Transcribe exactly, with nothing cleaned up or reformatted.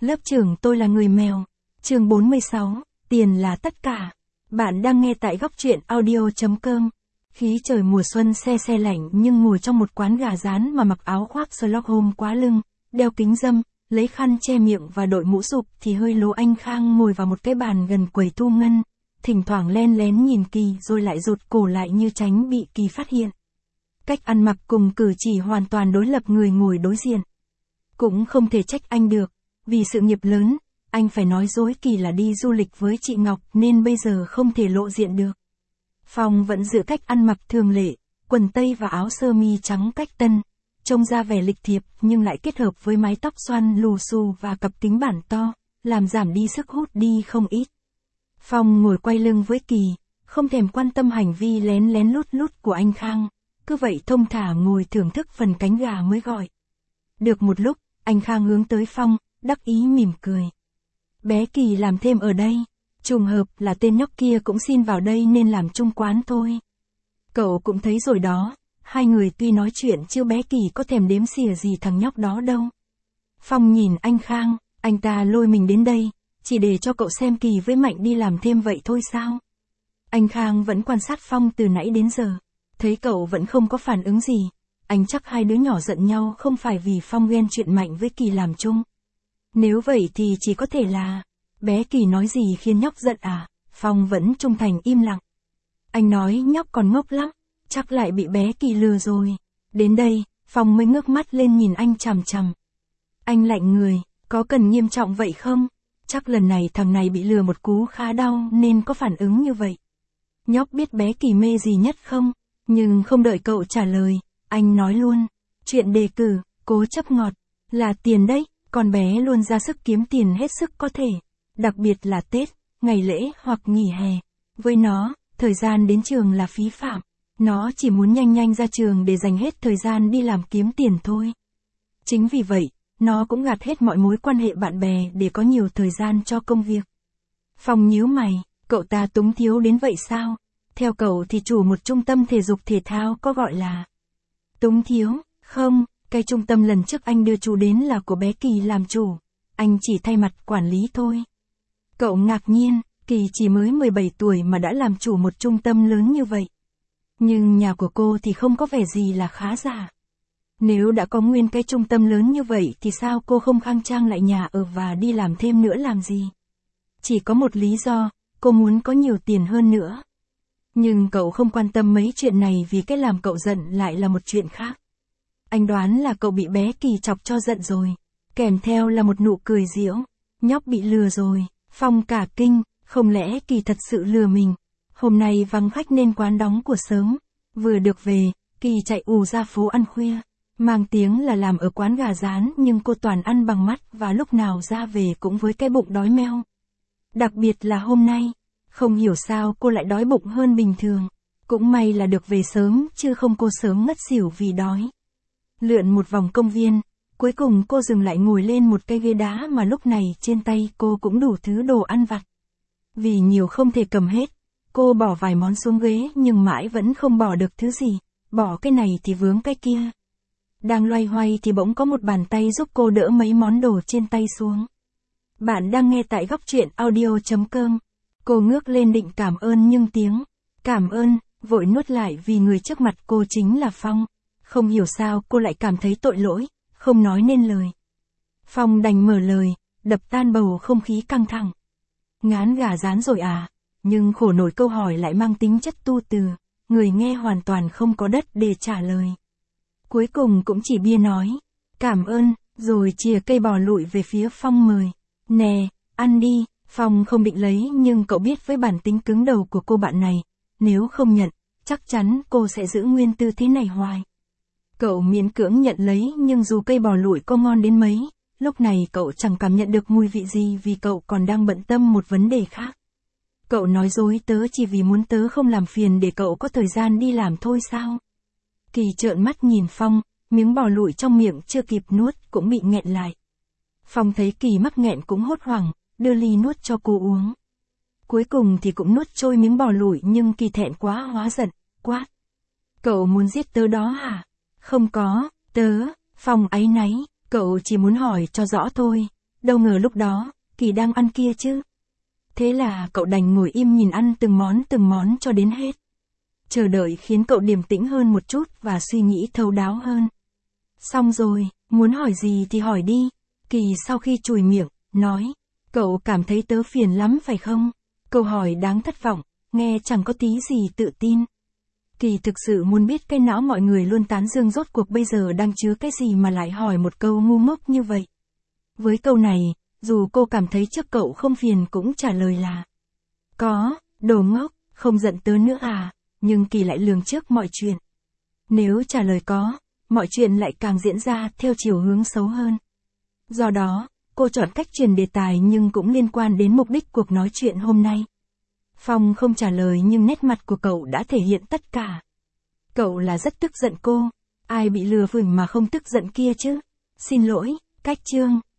Lớp trưởng tôi là người mèo. Chương bốn mươi sáu, tiền là tất cả. Bạn đang nghe tại góc truyện audio chấm com. Khí trời mùa xuân se se lạnh nhưng ngồi trong một quán gà rán mà mặc áo khoác Stockholm quá lưng, đeo kính râm, lấy khăn che miệng và đội mũ sụp thì hơi lố anh Khang ngồi vào một cái bàn gần quầy thu ngân, thỉnh thoảng len lén nhìn Kỳ rồi lại rụt cổ lại như tránh bị Kỳ phát hiện. Cách ăn mặc cùng cử chỉ hoàn toàn đối lập người ngồi đối diện. Cũng không thể trách anh được, vì sự nghiệp lớn, anh phải nói dối Kỳ là đi du lịch với chị Ngọc nên bây giờ không thể lộ diện được. Phong vẫn giữ cách ăn mặc thường lệ, quần tây và áo sơ mi trắng cách tân, trông ra vẻ lịch thiệp nhưng lại kết hợp với mái tóc xoăn lù xù và cặp kính bản to, làm giảm đi sức hút đi không ít. Phong ngồi quay lưng với Kỳ, không thèm quan tâm hành vi lén lén lút lút của anh Khang, cứ vậy thông thả ngồi thưởng thức phần cánh gà mới gọi. Được một lúc, anh Khang hướng tới Phong, đắc ý mỉm cười. Bé Kỳ làm thêm ở đây, trùng hợp là tên nhóc kia cũng xin vào đây nên làm chung quán thôi. Cậu cũng thấy rồi đó, hai người tuy nói chuyện chứ bé Kỳ có thèm đếm xỉa gì thằng nhóc đó đâu. Phong nhìn anh Khang, anh ta lôi mình đến đây, chỉ để cho cậu xem Kỳ với Mạnh đi làm thêm vậy thôi sao? Anh Khang vẫn quan sát Phong từ nãy đến giờ, thấy cậu vẫn không có phản ứng gì. Anh chắc hai đứa nhỏ giận nhau không phải vì Phong ghen chuyện Mạnh với Kỳ làm chung. Nếu vậy thì chỉ có thể là, bé Kỳ nói gì khiến nhóc giận à? Phong vẫn trung thành im lặng. Anh nói nhóc còn ngốc lắm, chắc lại bị bé Kỳ lừa rồi. Đến đây, Phong mới ngước mắt lên nhìn anh chằm chằm. Anh lạnh người, có cần nghiêm trọng vậy không? Chắc lần này thằng này bị lừa một cú khá đau nên có phản ứng như vậy. Nhóc biết bé Kỳ mê gì nhất không? Nhưng không đợi cậu trả lời, anh nói luôn. Chuyện đề cử, cố chấp ngọt, là tiền đấy, con bé luôn ra sức kiếm tiền hết sức có thể. Đặc biệt là Tết, ngày lễ hoặc nghỉ hè. Với nó, thời gian đến trường là phí phạm. Nó chỉ muốn nhanh nhanh ra trường để dành hết thời gian đi làm kiếm tiền thôi. Chính vì vậy, nó cũng gạt hết mọi mối quan hệ bạn bè để có nhiều thời gian cho công việc. Phong nhíu mày, cậu ta túng thiếu đến vậy sao? Theo cậu thì chủ một trung tâm thể dục thể thao có gọi là túng thiếu, không, cái trung tâm lần trước anh đưa chú đến là của bé Kỳ làm chủ, anh chỉ thay mặt quản lý thôi. Cậu ngạc nhiên, Kỳ chỉ mới mười bảy tuổi mà đã làm chủ một trung tâm lớn như vậy. Nhưng nhà của cô thì không có vẻ gì là khá giả. Nếu đã có nguyên cái trung tâm lớn như vậy thì sao cô không khang trang lại nhà ở và đi làm thêm nữa làm gì? Chỉ có một lý do, cô muốn có nhiều tiền hơn nữa. Nhưng cậu không quan tâm mấy chuyện này vì cái làm cậu giận lại là một chuyện khác. Anh đoán là cậu bị bé Kỳ chọc cho giận rồi. Kèm theo là một nụ cười giễu. Nhóc bị lừa rồi. Phong cả kinh, không lẽ Kỳ thật sự lừa mình. Hôm nay vắng khách nên quán đóng của sớm. Vừa được về, Kỳ chạy ù ra phố ăn khuya. Mang tiếng là làm ở quán gà rán nhưng cô toàn ăn bằng mắt và lúc nào ra về cũng với cái bụng đói meo. Đặc biệt là hôm nay. Không hiểu sao cô lại đói bụng hơn bình thường. Cũng may là được về sớm chứ không cô sớm ngất xỉu vì đói. Lượn một vòng công viên, cuối cùng cô dừng lại ngồi lên một cây ghế đá mà lúc này trên tay cô cũng đủ thứ đồ ăn vặt. Vì nhiều không thể cầm hết, cô bỏ vài món xuống ghế nhưng mãi vẫn không bỏ được thứ gì, bỏ cái này thì vướng cái kia. Đang loay hoay thì bỗng có một bàn tay giúp cô đỡ mấy món đồ trên tay xuống. Bạn đang nghe tại góc truyện audio chấm com. Cô ngước lên định cảm ơn nhưng tiếng cảm ơn vội nuốt lại vì người trước mặt cô chính là Phong. Không hiểu sao cô lại cảm thấy tội lỗi, không nói nên lời. Phong đành mở lời, đập tan bầu không khí căng thẳng. Ngán gà rán rồi à? Nhưng khổ nổi câu hỏi lại mang tính chất tu từ, người nghe hoàn toàn không có đất để trả lời. Cuối cùng cũng chỉ bia nói, cảm ơn, rồi chìa cây bò lụi về phía Phong mời. Nè, ăn đi. Phong không định lấy nhưng cậu biết với bản tính cứng đầu của cô bạn này, nếu không nhận, chắc chắn cô sẽ giữ nguyên tư thế này hoài. Cậu miễn cưỡng nhận lấy nhưng dù cây bò lụi có ngon đến mấy, lúc này cậu chẳng cảm nhận được mùi vị gì vì cậu còn đang bận tâm một vấn đề khác. Cậu nói dối tớ chỉ vì muốn tớ không làm phiền để cậu có thời gian đi làm thôi sao? Kỳ trợn mắt nhìn Phong, miếng bò lụi trong miệng chưa kịp nuốt cũng bị nghẹn lại. Phong thấy Kỳ mắc nghẹn cũng hốt hoảng, đưa ly nuốt cho cô uống. Cuối cùng thì cũng nuốt trôi miếng bò lụi nhưng Kỳ thẹn quá hóa giận, quát. Cậu muốn giết tớ đó hả? Không có, tớ, Phong áy náy, cậu chỉ muốn hỏi cho rõ thôi. đâu ngờ lúc đó, Kỳ đang ăn kia chứ. Thế là cậu đành ngồi im nhìn ăn từng món từng món cho đến hết. Chờ đợi khiến cậu điềm tĩnh hơn một chút và suy nghĩ thấu đáo hơn. Xong rồi, muốn hỏi gì thì hỏi đi. Kỳ sau khi chùi miệng, nói, cậu cảm thấy tớ phiền lắm phải không? Câu hỏi đáng thất vọng, nghe chẳng có tí gì tự tin. Kỳ thực sự muốn biết cái não mọi người luôn tán dương rốt cuộc bây giờ đang chứa cái gì mà lại hỏi một câu ngu ngốc như vậy. Với câu này, dù cô cảm thấy trước cậu không phiền cũng trả lời là có, đồ ngốc, không giận tớ nữa à, nhưng Kỳ lại lường trước mọi chuyện. Nếu trả lời có, mọi chuyện lại càng diễn ra theo chiều hướng xấu hơn. Do đó, cô chọn cách chuyển đề tài nhưng cũng liên quan đến mục đích cuộc nói chuyện hôm nay. Phong không trả lời nhưng nét mặt của cậu đã thể hiện tất cả. Cậu là rất tức giận cô, ai bị lừa phỉnh mà không tức giận kia chứ. Xin lỗi, cách chương.